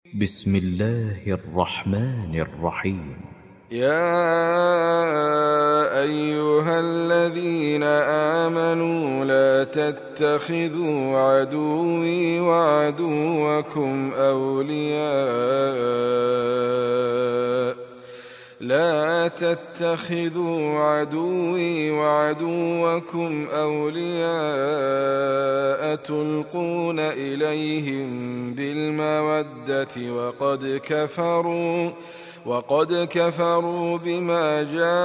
بسم الله الرحمن الرحيم. يا أيها الذين آمنوا لا تتخذوا عدوي وعدوكم أولياء تلقون إليهم بالمودة وقد كفروا بما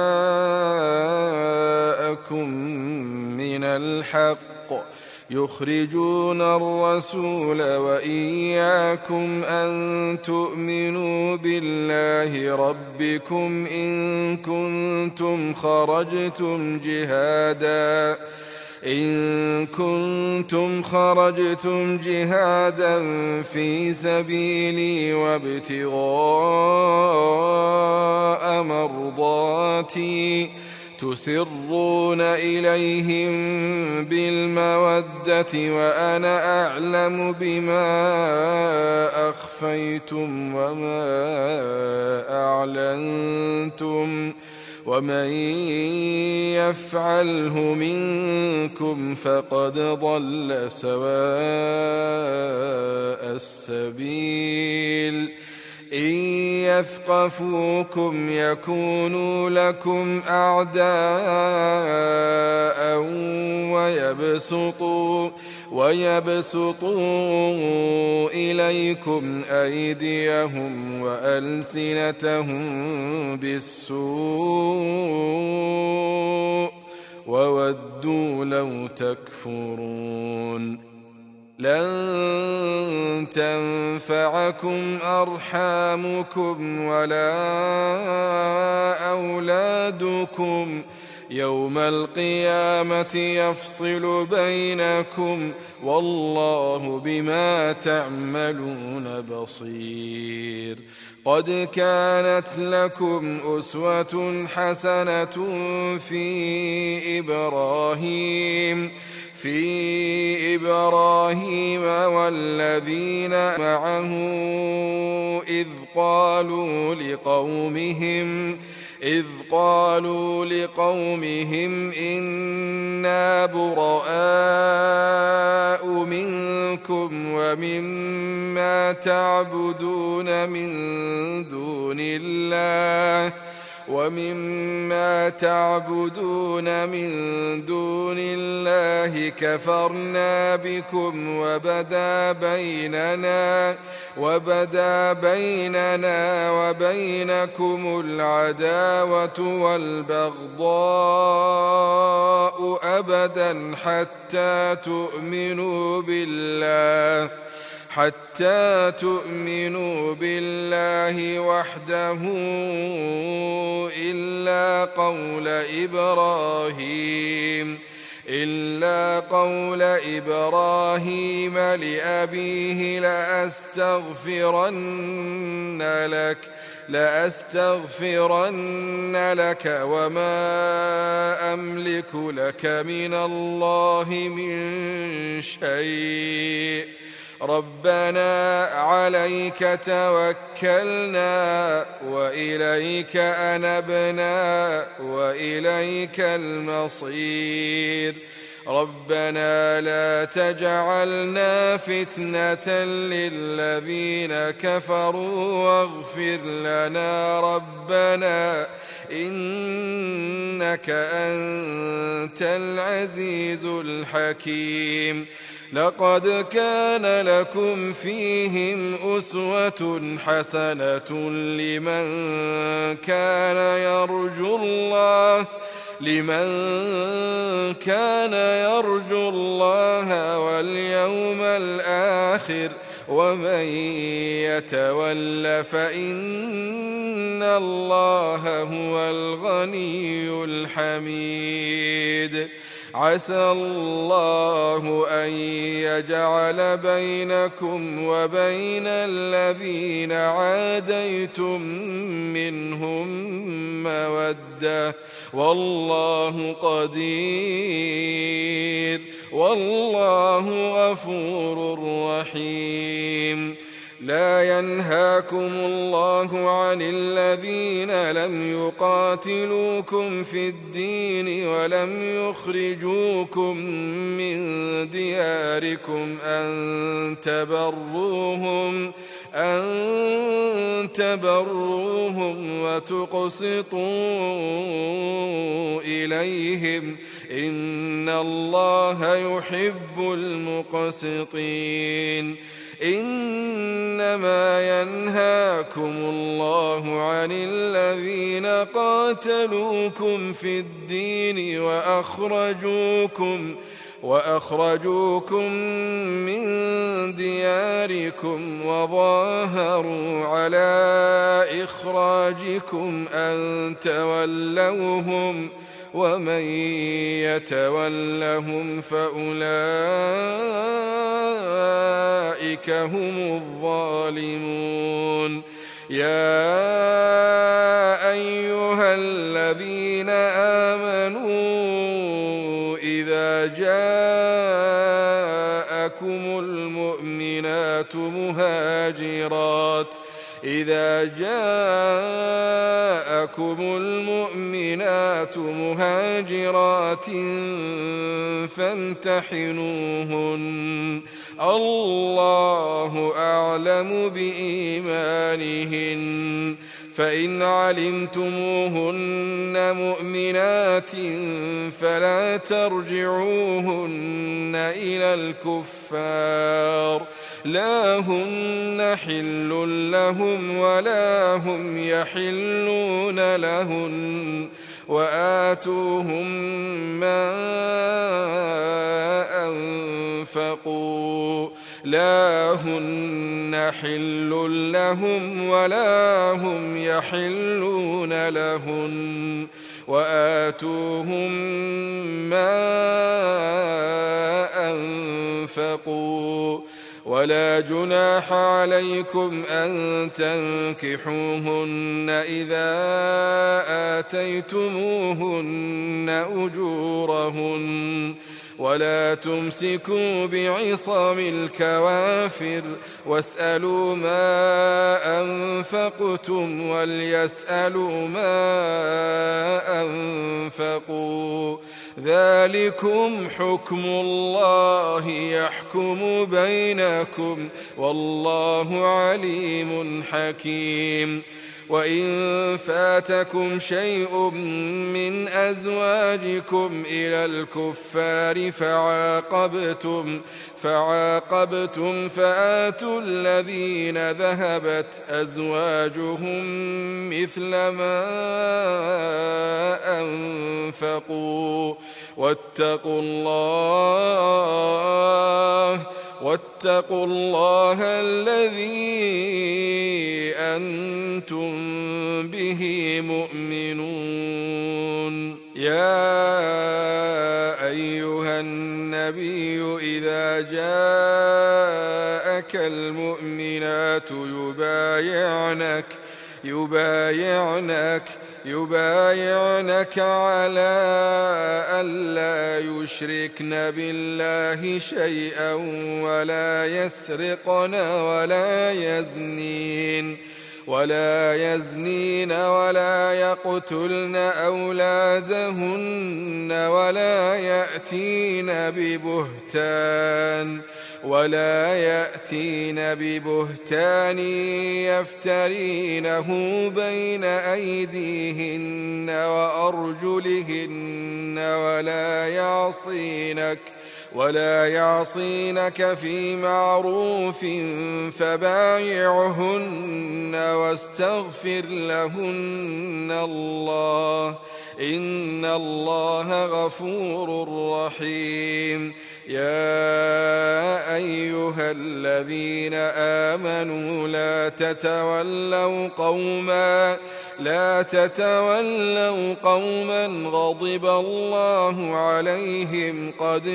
جاءكم من الحق يخرجون الرسول وإياكم أن تؤمنوا بالله ربكم إن كنتم خرجتم جهادا في سبيلي وابتغاء مرضاتي تسرون إليهم بالمودة وأنا أعلم بما أخفيتم وما أعلنتم ومن يفعله منكم فقد ضل سواء السبيل. إن يثقفوكم يكونوا لكم أعداء ويبسطوا إليكم أيديهم وألسنتهم بالسوء وودوا لو تكفرون. لن تنفعكم أرحامكم ولا أولادكم يوم القيامة يفصل بينكم والله بما تعملون بصير. قد كانت لكم أسوة حسنة في إبراهيم والذين معه إذ قالوا لقومهم إنا براء منكم ومما تعبدون من دون الله كفرنا بكم وبدا بيننا وبينكم العداوة والبغضاء أبدا حتى تؤمنوا بالله وحده إلا قول إبراهيم لأبيه لأستغفرن لك وما أملك لك من الله من شيء. ربنا عليك توكلنا وإليك أنبنا وإليك المصير. ربنا لا تجعلنا فتنة للذين كفروا واغفر لنا ربنا إنك أنت العزيز الحكيم. لقد كان لكم فيهم أسوة حسنة لمن كان يرجو الله واليوم الآخر ومن يتول فإن الله هو الغني الحميد. عسى الله أن يجعل بينكم وبين الذين عاديتم منهم مودة والله قدير والله غفور رحيم. لا ينهاكم الله عن الذين لم يقاتلوكم في الدين ولم يخرجوكم من دياركم أن تبروهم وتقسطوا إليهم إن الله يحب المقسطين إنما ينهاكم الله عن الذين قاتلوكم في الدين وأخرجوكم من دياركم وظاهروا على إخراجكم أن تولوهم ومن يتولهم فأولئك هم الظالمون يا أيها الذين آمنوا إذا جاءكم المؤمنات مهاجرات فامتحنوهن الله أعلم بإيمانهن فإن علمتموهن مؤمنات فلا ترجعوهن إلى الكفار لا هن حل لهم ولا هم يحلون لهن وآتوهم ما أنفقوا لا هن حل لهم ولا هم يحلون لهن وآتوهم ما أنفقوا ولا جناح عليكم أن تنكحوهن إذا آتيتموهن أجورهن ولا تمسكوا بعصم الكوافر واسألوا ما أنفقتم وليسألوا ما أنفقوا ذلكم حكم الله يحكم بينكم والله عليم حكيم وإن فاتكم شيء من أزواجكم إلى الكفار فعاقبتم فآتوا الذين ذهبت أزواجهم مثل ما أنفقوا واتقوا الله الذي أنتم به مؤمنون يا أيها النبي إذا جاءك المؤمنات يبايعنك على ألا يشركن بالله شيئا ولا يسرقن ولا يزنين ولا يقتلن أولادهن ولا يأتين ببهتان يفترينه بين أيديهن وأرجلهن ولا يعصينك في معروف فبايعهن واستغفر لهن الله إن الله غفور رحيم يا أيها الذين آمنوا لا تتولوا قوما غضب الله عليهم قد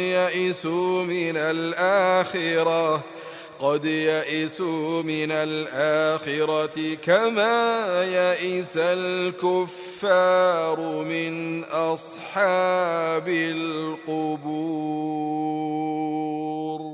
يئسوا من الآخرة كما يئس الكفار من أصحاب القبور.